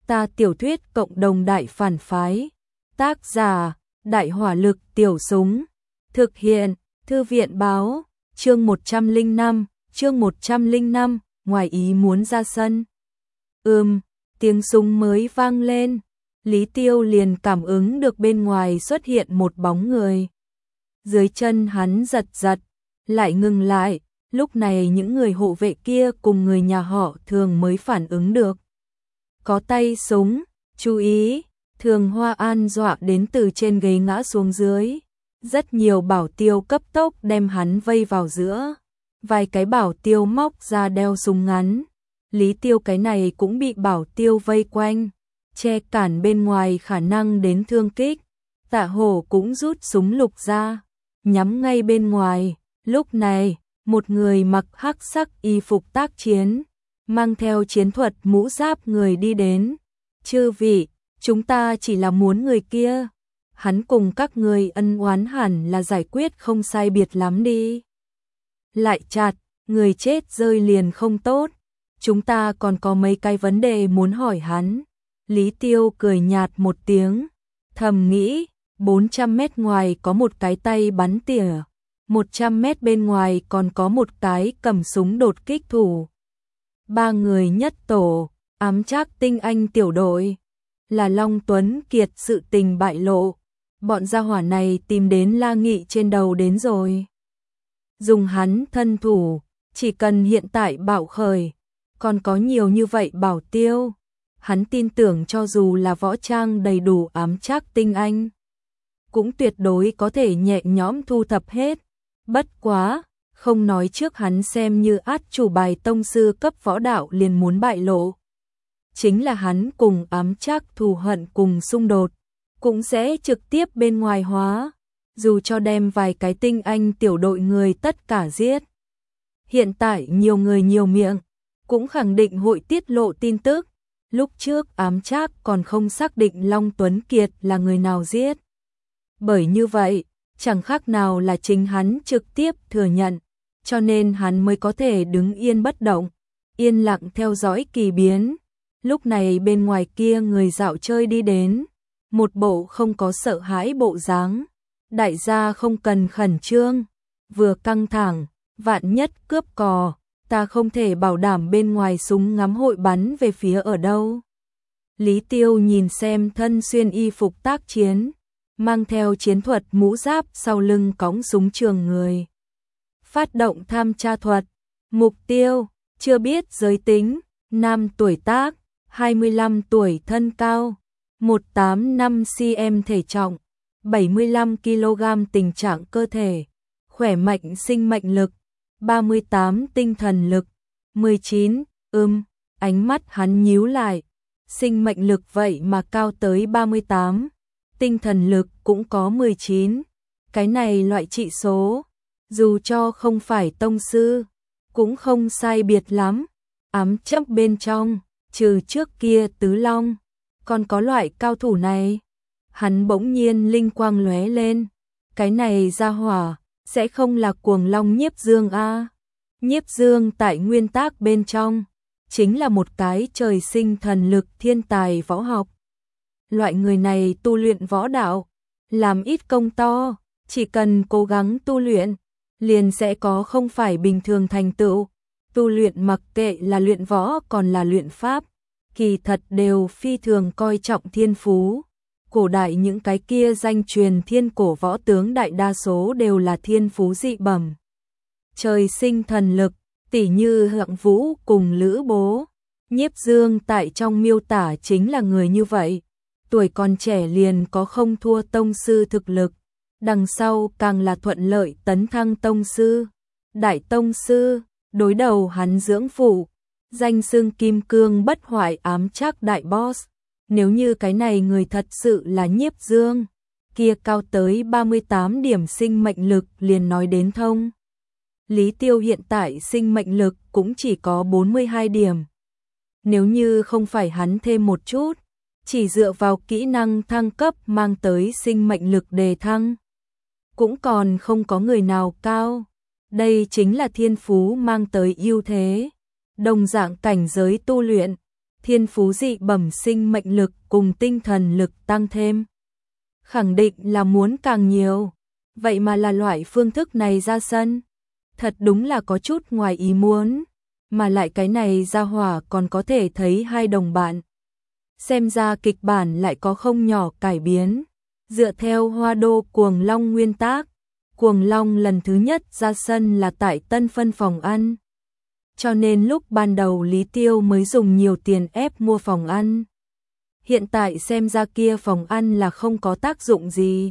Ta tiểu thuyết cộng đồng đại phản phái. Tác giả, Đại hỏa lực tiểu súng. Thực hiện, Thư viện báo, chương 105, ngoài ý muốn ra sân. Tiếng súng mới vang lên. Lý Tiêu liền cảm ứng được bên ngoài xuất hiện một bóng người. Dưới chân hắn giật giật, lại ngừng lại. Lúc này những người hộ vệ kia cùng người nhà họ Thường mới phản ứng được. Có tay súng, chú ý, Thường Hoa An dọa đến từ trên ghế ngã xuống dưới. Rất nhiều bảo tiêu cấp tốc đem hắn vây vào giữa. Vài cái bảo tiêu móc ra đeo súng ngắn. Lý Tiêu cái này cũng bị bảo tiêu vây quanh, che cản bên ngoài khả năng đến thương kích. Tạ Hổ cũng rút súng lục ra, nhắm ngay bên ngoài. Lúc này, một người mặc hắc sắc y phục tác chiến, mang theo chiến thuật mũ giáp người đi đến. Chư vị, chúng ta chỉ là muốn người kia. Hắn cùng các người ân oán hẳn là giải quyết không sai biệt lắm đi. Lại chặt, người chết rơi liền không tốt. Chúng ta còn có mấy cái vấn đề muốn hỏi hắn. Lý Tiêu cười nhạt một tiếng, thầm nghĩ, 400 mét ngoài có một cái tay bắn tỉa, 100 mét bên ngoài còn có một cái cầm súng đột kích thủ. 3 người nhất tổ, ám trác tinh anh tiểu đội. Là Long Tuấn Kiệt sự tình bại lộ. Bọn gia hỏa này tìm đến La Nghị trên đầu đến rồi. Dùng hắn thân thủ, chỉ cần hiện tại bạo khởi, còn có nhiều như vậy bảo tiêu. Hắn tin tưởng cho dù là võ trang đầy đủ ám trác tinh anh, cũng tuyệt đối có thể nhẹ nhõm thu thập hết. Bất quá, không nói trước hắn xem như át chủ bài tông sư cấp võ đạo liền muốn bại lộ. Chính là hắn cùng ám trác thù hận cùng xung đột, cũng sẽ trực tiếp bên ngoài hóa, dù cho đem vài cái tinh anh tiểu đội người tất cả giết. Hiện tại nhiều người nhiều miệng, cũng khẳng định hội tiết lộ tin tức. Lúc trước ám trác còn không xác định Long Tuấn Kiệt là người nào giết. Bởi như vậy, chẳng khác nào là chính hắn trực tiếp thừa nhận, cho nên hắn mới có thể đứng yên bất động, yên lặng theo dõi kỳ biến. Lúc này bên ngoài kia người dạo chơi đi đến, một bộ không có sợ hãi bộ dáng. Đại gia không cần khẩn trương, vừa căng thẳng, vạn nhất cướp cò, ta không thể bảo đảm bên ngoài súng ngắm hội bắn về phía ở đâu. Lý Tiêu nhìn xem thân xuyên y phục tác chiến, mang theo chiến thuật mũ giáp sau lưng cõng súng trường người. Phát động tham tra thuật, mục tiêu, chưa biết giới tính, nam tuổi tác, 25 tuổi thân cao, 185cm thể trọng, 75 kg tình trạng cơ thể, khỏe mạnh sinh mệnh lực, 38 tinh thần lực, 19, ánh mắt hắn nhíu lại, sinh mệnh lực vậy mà cao tới 38, tinh thần lực cũng có 19, cái này loại trị số, dù cho không phải tông sư, cũng không sai biệt lắm. Ám chấp bên trong, trừ trước kia Tứ Long, còn có loại cao thủ này. Hắn bỗng nhiên linh quang lóe lên, cái này ra hỏa, sẽ không là Cuồng Long Nhiếp Dương a? Nhiếp Dương tại nguyên tác bên trong, chính là một cái trời sinh thần lực thiên tài võ học. Loại người này tu luyện võ đạo, làm ít công to, chỉ cần cố gắng tu luyện, liền sẽ có không phải bình thường thành tựu. Tu luyện mặc kệ là luyện võ còn là luyện pháp, kỳ thật đều phi thường coi trọng thiên phú. Cổ đại những cái kia danh truyền thiên cổ võ tướng đại đa số đều là thiên phú dị bẩm. Trời sinh thần lực, tỉ như Hạng Vũ cùng Lữ Bố. Nhiếp Dương tại trong miêu tả chính là người như vậy. Tuổi còn trẻ liền có không thua tông sư thực lực. Đằng sau càng là thuận lợi tấn thăng tông sư. Đại tông sư, đối đầu hắn dưỡng phụ. Danh xưng kim cương bất hoại ám trác đại boss. Nếu như cái này người thật sự là Nhiếp Dương, kia cao tới 38 điểm sinh mệnh lực liền nói đến thông. Lý Tiêu hiện tại sinh mệnh lực cũng chỉ có 42 điểm. Nếu như không phải hắn thêm một chút, chỉ dựa vào kỹ năng thăng cấp mang tới sinh mệnh lực đề thăng, cũng còn không có người nào cao. Đây chính là thiên phú mang tới ưu thế. Đồng dạng cảnh giới tu luyện, thiên phú dị bẩm sinh mệnh lực cùng tinh thần lực tăng thêm. Khẳng định là muốn càng nhiều, vậy mà là loại phương thức này ra sân. Thật đúng là có chút ngoài ý muốn, mà lại cái này ra hỏa còn có thể thấy hai đồng bạn. Xem ra kịch bản lại có không nhỏ cải biến. Dựa theo Hoa Đô Cuồng Long nguyên tắc, Cuồng Long lần thứ nhất ra sân là tại Tân Phân phòng ăn. Cho nên lúc ban đầu Lý Tiêu mới dùng nhiều tiền ép mua phòng ăn. Hiện tại xem ra kia phòng ăn là không có tác dụng gì.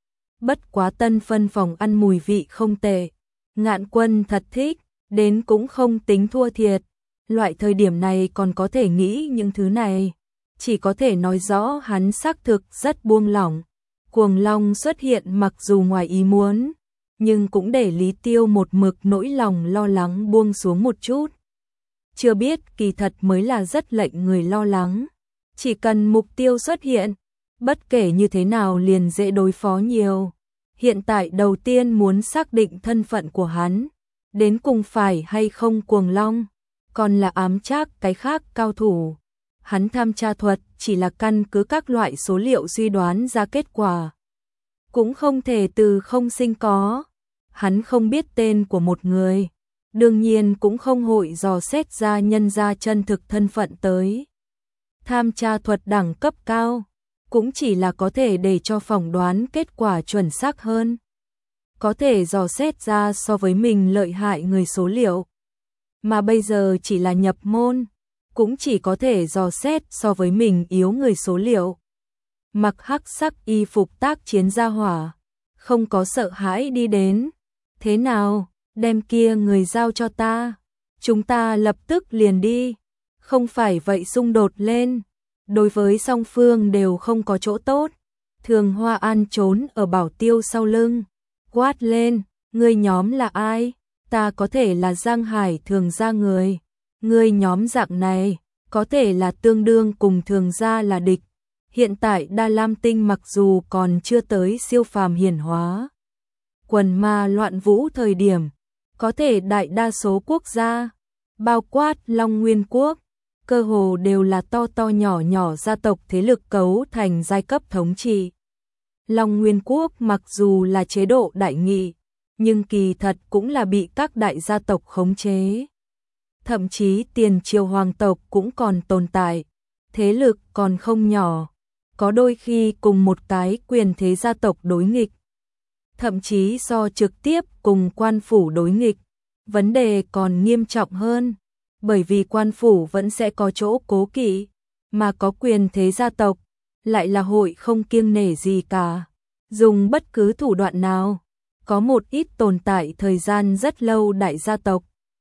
Bất quá Tân Phân phòng ăn mùi vị không tệ. Ngạn Quân thật thích, đến cũng không tính thua thiệt. Loại thời điểm này còn có thể nghĩ những thứ này, chỉ có thể nói rõ hắn xác thực rất buông lỏng. Cuồng Long xuất hiện mặc dù ngoài ý muốn, nhưng cũng để Lý Tiêu một mực nỗi lòng lo lắng buông xuống một chút. Chưa biết kỳ thật mới là rất lệnh người lo lắng. Chỉ cần mục tiêu xuất hiện, bất kể như thế nào liền dễ đối phó nhiều. Hiện tại đầu tiên muốn xác định thân phận của hắn, đến cùng phải hay không Cuồng Long, còn là ám trác cái khác cao thủ. Hắn tham tra thuật chỉ là căn cứ các loại số liệu suy đoán ra kết quả. Cũng không thể từ không sinh có. Hắn không biết tên của một người, đương nhiên cũng không hội dò xét ra nhân ra chân thực thân phận tới. Tham tra thuật đẳng cấp cao, cũng chỉ là có thể để cho phỏng đoán kết quả chuẩn xác hơn. Có thể dò xét ra so với mình lợi hại người số liệu. Mà bây giờ chỉ là nhập môn, cũng chỉ có thể dò xét so với mình yếu người số liệu. Mặc hắc sắc y phục tác chiến ra hỏa, không có sợ hãi đi đến. Thế nào, đem kia người giao cho ta, chúng ta lập tức liền đi. Không phải vậy xung đột lên, đối với song phương đều không có chỗ tốt. Thường Hoa An trốn ở Bảo Tiêu sau lưng, quát lên, ngươi nhóm là ai? Ta có thể là Giang Hải Thường gia người. Ngươi nhóm dạng này, có thể là tương đương cùng Thường gia là địch. Hiện tại Đa Lam Tinh mặc dù còn chưa tới siêu phàm hiển hóa, quần ma loạn vũ thời điểm, có thể đại đa số quốc gia, bao quát Long Nguyên Quốc, cơ hồ đều là to to nhỏ nhỏ gia tộc thế lực cấu thành giai cấp thống trị. Long Nguyên Quốc mặc dù là chế độ đại nghị, nhưng kỳ thật cũng là bị các đại gia tộc khống chế. Thậm chí tiền triều hoàng tộc cũng còn tồn tại, thế lực còn không nhỏ, có đôi khi cùng một cái quyền thế gia tộc đối nghịch. Thậm chí so trực tiếp cùng quan phủ đối nghịch, vấn đề còn nghiêm trọng hơn, bởi vì quan phủ vẫn sẽ có chỗ cố kỵ, mà có quyền thế gia tộc, lại là hội không kiêng nể gì cả, dùng bất cứ thủ đoạn nào. Có một ít tồn tại thời gian rất lâu đại gia tộc.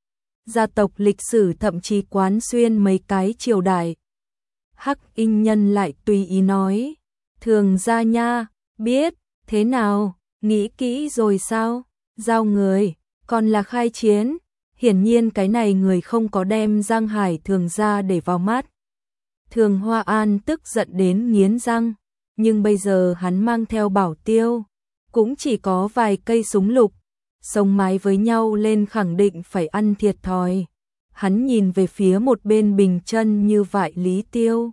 Gia tộc lịch sử thậm chí quán xuyên mấy cái triều đại. Hắc Y Nhân lại tùy ý nói, Thường gia nha, biết, thế nào, nghĩ kỹ rồi sao, giao người, còn là khai chiến. Hiển nhiên cái này người không có đem Giang Hải Thường gia để vào mắt. Thường Hoa An tức giận đến nghiến răng, nhưng bây giờ hắn mang theo Bảo Tiêu, cũng chỉ có vài cây súng lục, sống mái với nhau lên khẳng định phải ăn thiệt thòi. Hắn nhìn về phía một bên bình chân như vại Lý Tiêu.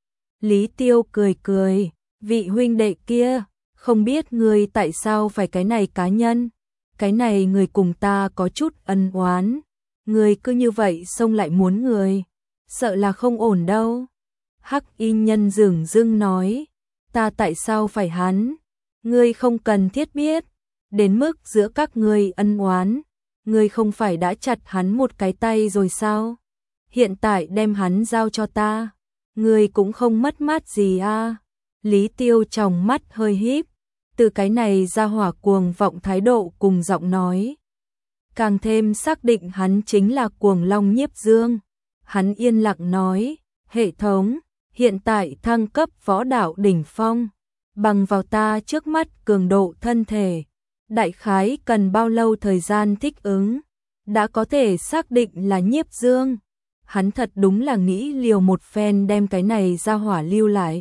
Lý Tiêu cười cười, vị huynh đệ kia, không biết ngươi tại sao phải cái này cá nhân, cái này người cùng ta có chút ân oán, ngươi cứ như vậy xông lại muốn người, sợ là không ổn đâu. Hắc Y Nhân dửng dưng nói, ta tại sao phải hắn, ngươi không cần thiết biết, đến mức giữa các ngươi ân oán, ngươi không phải đã chặt hắn một cái tay rồi sao? Hiện tại đem hắn giao cho ta, ngươi cũng không mất mát gì à? Lý Tiêu tròng mắt hơi híp, từ cái này ra hỏa cuồng vọng thái độ cùng giọng nói, càng thêm xác định hắn chính là Cuồng Long Nhiếp Dương. Hắn yên lặng nói, hệ thống, hiện tại thăng cấp võ đạo đỉnh phong, bằng vào ta trước mắt cường độ thân thể, đại khái cần bao lâu thời gian thích ứng, đã có thể xác định là Nhiếp Dương. Hắn thật đúng là nghĩ liều một phen đem cái này ra hỏa lưu lại.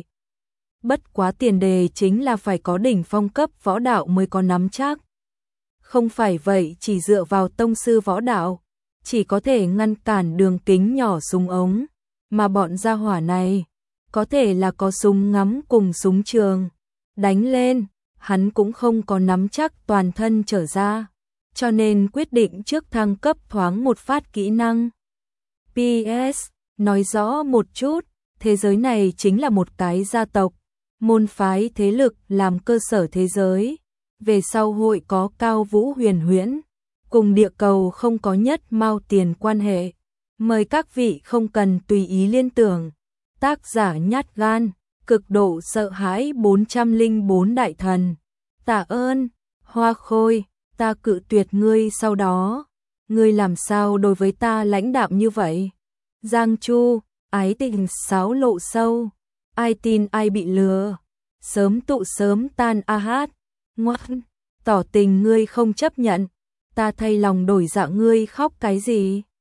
Bất quá tiền đề chính là phải có đỉnh phong cấp võ đạo mới có nắm chắc. Không phải vậy chỉ dựa vào tông sư võ đạo, chỉ có thể ngăn cản đường kính nhỏ súng ống, mà bọn gia hỏa này có thể là có súng ngắm cùng súng trường. Đánh lên, hắn cũng không có nắm chắc toàn thân trở ra, cho nên quyết định trước thăng cấp thoáng một phát kỹ năng. PS, nói rõ một chút, thế giới này chính là một cái gia tộc, môn phái thế lực làm cơ sở thế giới, về sau hội có Cao Vũ Huyền Huyễn, cùng địa cầu không có nhất mao tiền quan hệ. Mời các vị không cần tùy ý liên tưởng. Tác giả nhát gan, cực độ sợ hãi 404 đại thần. Tạ ơn, Hoa Khôi, ta cự tuyệt ngươi sau đó. Ngươi làm sao đối với ta lãnh đạm như vậy? Giang Chu, ái tình sáo lộ sâu. Ai tin ai bị lừa. Sớm tụ sớm tan a hát. Ngoan, tỏ tình ngươi không chấp nhận. Ta thay lòng đổi dạ ngươi khóc cái gì?